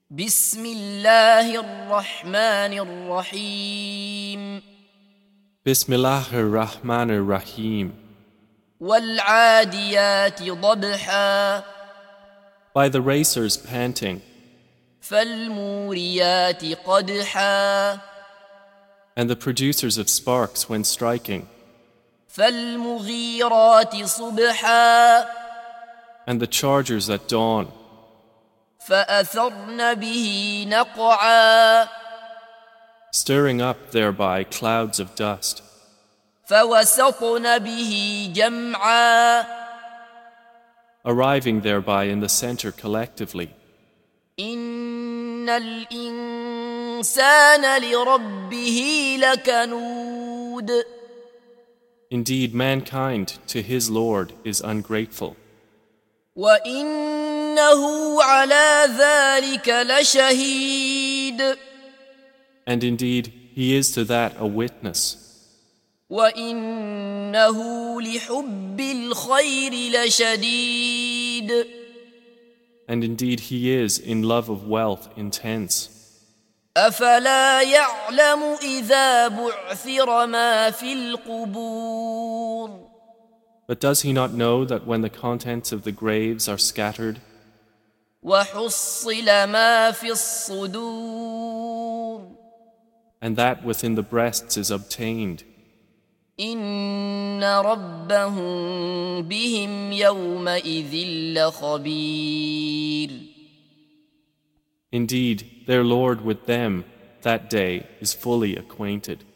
بسم الله الرحمن الرحيم Bismillahir Rahmanir Rahim. والعاديات ضبحا By the racers panting, فالموريات قدحا and the producers of sparks when striking, فالمغيرات صبحا and the chargers at dawn, فأثرن به نقعا stirring up thereby clouds of dust, فوسطن به جمعا arriving thereby in the center collectively. إن الإنسان لربه لكنود Indeed, mankind to his Lord is ungrateful, وإنه على ذلك لشهيد and indeed he is to that a witness, وإنه لحب الخير لشديد and indeed he is in love of wealth intense. أفلا يعلم إذا بعثر ما في القبور But does he not know that when the contents of the graves are scattered, وحصل ما في الصدور and that within the breasts is obtained, إن ربهم بهم يومئذ لخبير indeed their Lord with them that day is fully acquainted.